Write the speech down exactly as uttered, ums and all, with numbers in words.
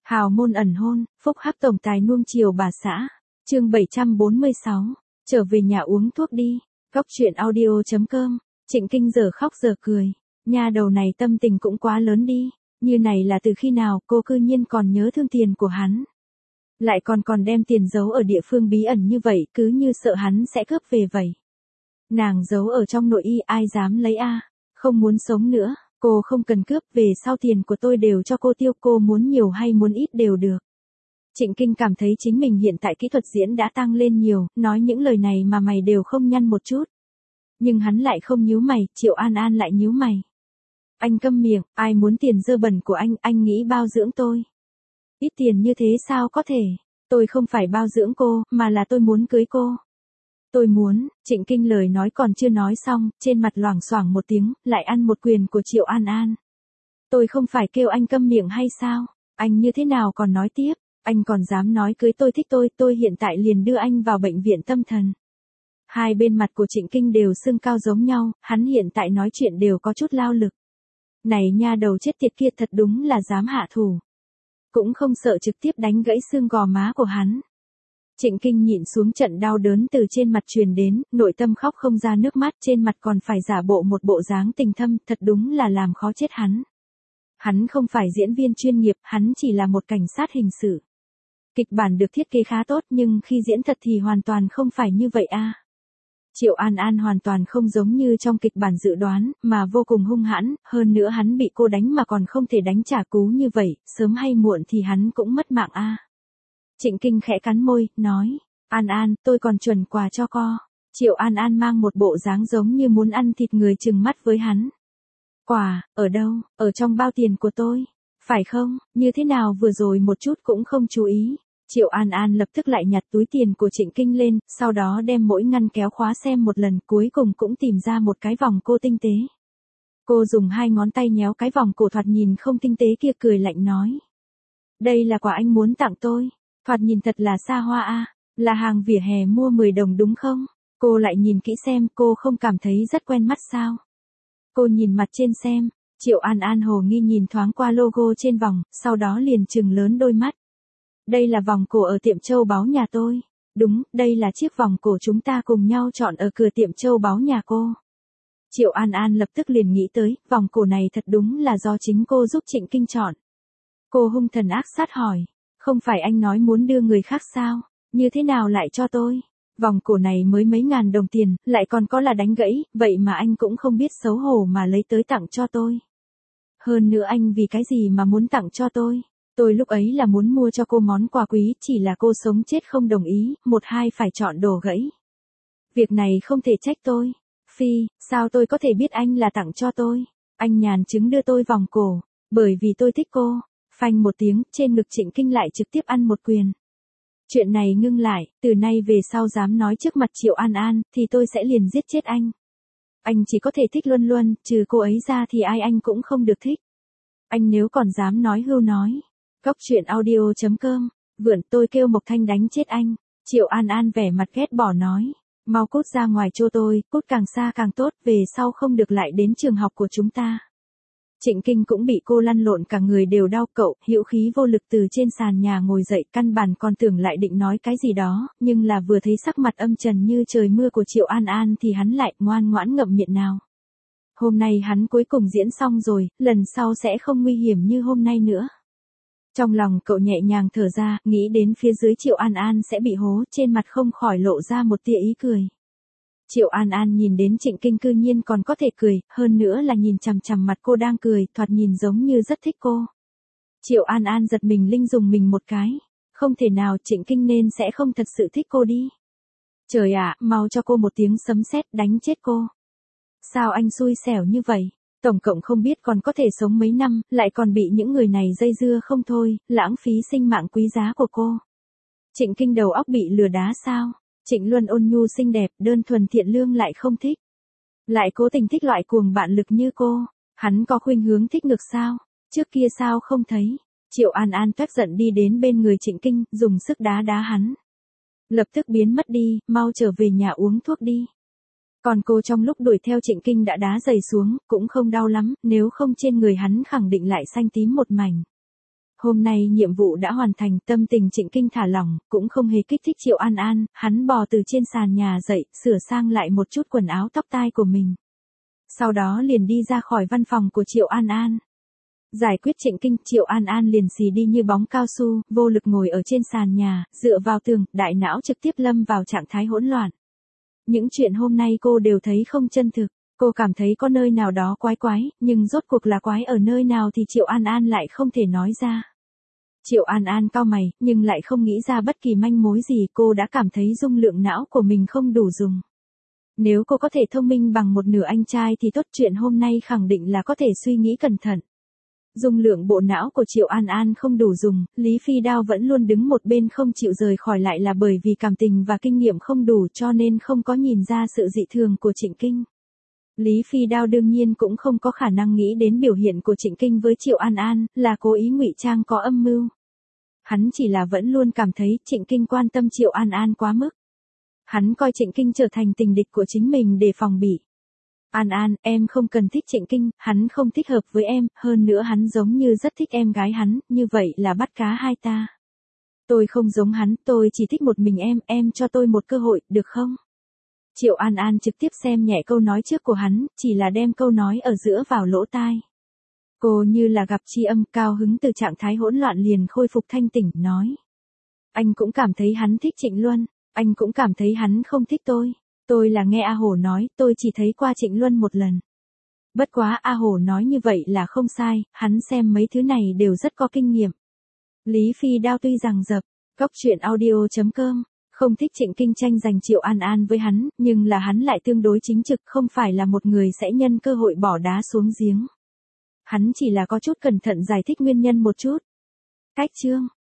Hào môn ẩn hôn, phúc hắc tổng tài nuông chiều bà xã. Chương bảy trăm bốn mươi sáu. Trở về nhà uống thuốc đi. Góc truyện audio chấm com. Trịnh Kinh giờ khóc giờ cười. Nha đầu này tâm tình cũng quá lớn đi. Như này là từ khi nào cô cư nhiên còn nhớ thương tiền của hắn. Lại còn còn đem tiền giấu ở địa phương bí ẩn như vậy, cứ như sợ hắn sẽ cướp về vậy. Nàng giấu ở trong nội y, ai dám lấy a? Không muốn sống nữa, cô không cần cướp, về sau tiền của tôi đều cho cô tiêu, cô muốn nhiều hay muốn ít đều được. Trịnh Kinh cảm thấy chính mình hiện tại kỹ thuật diễn đã tăng lên nhiều, nói những lời này mà mày đều không nhăn một chút. Nhưng hắn lại không nhíu mày, Triệu An An lại nhíu mày. Anh câm miệng, ai muốn tiền dơ bẩn của anh, anh nghĩ bao dưỡng tôi. Ít tiền như thế sao có thể, tôi không phải bao dưỡng cô, mà là tôi muốn cưới cô. Tôi muốn, Trịnh Kinh lời nói còn chưa nói xong, trên mặt loảng xoảng một tiếng, lại ăn một quyền của Triệu An An. Tôi không phải kêu anh câm miệng hay sao, anh như thế nào còn nói tiếp, anh còn dám nói cưới tôi thích tôi, tôi hiện tại liền đưa anh vào bệnh viện tâm thần. Hai bên mặt của Trịnh Kinh đều sưng cao giống nhau, hắn hiện tại nói chuyện đều có chút lao lực. Này nha đầu chết tiệt kia thật đúng là dám hạ thủ. Cũng không sợ trực tiếp đánh gãy xương gò má của hắn. Trịnh Kinh nhịn xuống trận đau đớn từ trên mặt truyền đến, nội tâm khóc không ra nước mắt, trên mặt còn phải giả bộ một bộ dáng tình thâm, thật đúng là làm khó chết hắn. Hắn không phải diễn viên chuyên nghiệp, hắn chỉ là một cảnh sát hình sự. Kịch bản được thiết kế khá tốt nhưng khi diễn thật thì hoàn toàn không phải như vậy a. Triệu An An hoàn toàn không giống như trong kịch bản dự đoán, mà vô cùng hung hãn, hơn nữa hắn bị cô đánh mà còn không thể đánh trả cú như vậy, sớm hay muộn thì hắn cũng mất mạng a. Trịnh Kinh khẽ cắn môi, nói, An An, tôi còn chuẩn quà cho co. Triệu An An mang một bộ dáng giống như muốn ăn thịt người trừng mắt với hắn. Quà, ở đâu, ở trong bao tiền của tôi, phải không, như thế nào vừa rồi một chút cũng không chú ý. Triệu An An lập tức lại nhặt túi tiền của Trịnh Kinh lên, sau đó đem mỗi ngăn kéo khóa xem một lần, cuối cùng cũng tìm ra một cái vòng cô tinh tế. Cô dùng hai ngón tay nhéo cái vòng cổ thoạt nhìn không tinh tế kia, cười lạnh nói. Đây là quà anh muốn tặng tôi, thoạt nhìn thật là xa hoa a, là hàng vỉa hè mua mười đồng đúng không? Cô lại nhìn kỹ xem, cô không cảm thấy rất quen mắt sao? Cô nhìn mặt trên xem, Triệu An An hồ nghi nhìn thoáng qua logo trên vòng, sau đó liền trừng lớn đôi mắt. Đây là vòng cổ ở tiệm châu báu nhà tôi. Đúng, đây là chiếc vòng cổ chúng ta cùng nhau chọn ở cửa tiệm châu báu nhà cô. Triệu An An lập tức liền nghĩ tới, vòng cổ này thật đúng là do chính cô giúp Trịnh Kinh chọn. Cô hung thần ác sát hỏi, không phải anh nói muốn đưa người khác sao, như thế nào lại cho tôi? Vòng cổ này mới mấy ngàn đồng tiền, lại còn có là đánh gãy, vậy mà anh cũng không biết xấu hổ mà lấy tới tặng cho tôi. Hơn nữa anh vì cái gì mà muốn tặng cho tôi? Tôi lúc ấy là muốn mua cho cô món quà quý, chỉ là cô sống chết không đồng ý, một hai phải chọn đồ gãy. Việc này không thể trách tôi. Phi, sao tôi có thể biết anh là tặng cho tôi? Anh nhàn chứng đưa tôi vòng cổ, bởi vì tôi thích cô. Phanh một tiếng, trên ngực Trịnh Kinh lại trực tiếp ăn một quyền. Chuyện này ngưng lại, từ nay về sau dám nói trước mặt Triệu An An, thì tôi sẽ liền giết chết anh. Anh chỉ có thể thích Luân Luân, trừ cô ấy ra thì ai anh cũng không được thích. Anh nếu còn dám nói hưu nói. Góc truyện audio chấm com, vượn tôi kêu Mộc Thanh đánh chết anh. Triệu An An vẻ mặt ghét bỏ nói. Mau cút ra ngoài cho tôi, cút càng xa càng tốt, về sau không được lại đến trường học của chúng ta. Trịnh Kinh cũng bị cô lăn lộn cả người đều đau, cậu, hữu khí vô lực từ trên sàn nhà ngồi dậy, căn bản còn tưởng lại định nói cái gì đó, nhưng là vừa thấy sắc mặt âm trầm như trời mưa của Triệu An An thì hắn lại ngoan ngoãn ngậm miệng nào. Hôm nay hắn cuối cùng diễn xong rồi, lần sau sẽ không nguy hiểm như hôm nay nữa. Trong lòng cậu nhẹ nhàng thở ra, nghĩ đến phía dưới Triệu An An sẽ bị hố, trên mặt không khỏi lộ ra một tia ý cười. Triệu An An nhìn đến Trịnh Kinh cư nhiên còn có thể cười, hơn nữa là nhìn chằm chằm mặt cô đang cười, thoạt nhìn giống như rất thích cô. Triệu An An giật mình linh dùng mình một cái. Không thể nào, Trịnh Kinh nên sẽ không thật sự thích cô đi. Trời ạ, mau cho cô một tiếng sấm sét đánh chết cô. Sao anh xui xẻo như vậy? Tổng cộng không biết còn có thể sống mấy năm, lại còn bị những người này dây dưa không thôi, lãng phí sinh mạng quý giá của cô. Trịnh Kinh đầu óc bị lừa đá sao? Trịnh Luân ôn nhu xinh đẹp, đơn thuần thiện lương lại không thích. Lại cố tình thích loại cuồng bạo lực như cô. Hắn có khuynh hướng thích ngược sao? Trước kia sao không thấy? Triệu An An toét giận đi đến bên người Trịnh Kinh, dùng sức đá đá hắn. Lập tức biến mất đi, mau trở về nhà uống thuốc đi. Còn cô trong lúc đuổi theo Trịnh Kinh đã đá giày xuống, cũng không đau lắm, nếu không trên người hắn khẳng định lại xanh tím một mảnh. Hôm nay nhiệm vụ đã hoàn thành, tâm tình Trịnh Kinh thả lỏng, cũng không hề kích thích Triệu An An, hắn bò từ trên sàn nhà dậy, sửa sang lại một chút quần áo tóc tai của mình. Sau đó liền đi ra khỏi văn phòng của Triệu An An. Giải quyết Trịnh Kinh, Triệu An An liền xì đi như bóng cao su, vô lực ngồi ở trên sàn nhà, dựa vào tường, đại não trực tiếp lâm vào trạng thái hỗn loạn. Những chuyện hôm nay cô đều thấy không chân thực, cô cảm thấy có nơi nào đó quái quái, nhưng rốt cuộc là quái ở nơi nào thì Triệu An An lại không thể nói ra. Triệu An An cau mày, nhưng lại không nghĩ ra bất kỳ manh mối gì, cô đã cảm thấy dung lượng não của mình không đủ dùng. Nếu cô có thể thông minh bằng một nửa anh trai thì tốt, chuyện hôm nay khẳng định là có thể suy nghĩ cẩn thận. Dung lượng bộ não của Triệu An An không đủ dùng, Lý Phi Đao vẫn luôn đứng một bên không chịu rời khỏi, lại là bởi vì cảm tình và kinh nghiệm không đủ cho nên không có nhìn ra sự dị thường của Trịnh Kinh. Lý Phi Đao đương nhiên cũng không có khả năng nghĩ đến biểu hiện của Trịnh Kinh với Triệu An An, là cố ý ngụy trang có âm mưu. Hắn chỉ là vẫn luôn cảm thấy Trịnh Kinh quan tâm Triệu An An quá mức. Hắn coi Trịnh Kinh trở thành tình địch của chính mình để phòng bị. An An, em không cần thích Trịnh Kinh, hắn không thích hợp với em, hơn nữa hắn giống như rất thích em gái hắn, như vậy là bắt cá hai ta. Tôi không giống hắn, tôi chỉ thích một mình em, em cho tôi một cơ hội, được không? Triệu An An trực tiếp xem nhẹ câu nói trước của hắn, chỉ là đem câu nói ở giữa vào lỗ tai. Cô như là gặp tri âm, cao hứng từ trạng thái hỗn loạn liền khôi phục thanh tỉnh, nói. Anh cũng cảm thấy hắn thích Trịnh Luân, anh cũng cảm thấy hắn không thích tôi. Tôi là nghe A Hổ nói, tôi chỉ thấy qua Trịnh Luân một lần. Bất quá A Hổ nói như vậy là không sai, hắn xem mấy thứ này đều rất có kinh nghiệm. Lý Phi Đao tuy rằng dập, cóc truyện audio chấm com, không thích Trịnh Kinh tranh giành Triệu An An với hắn, nhưng là hắn lại tương đối chính trực, không phải là một người sẽ nhân cơ hội bỏ đá xuống giếng. Hắn chỉ là có chút cẩn thận giải thích nguyên nhân một chút. Cách chương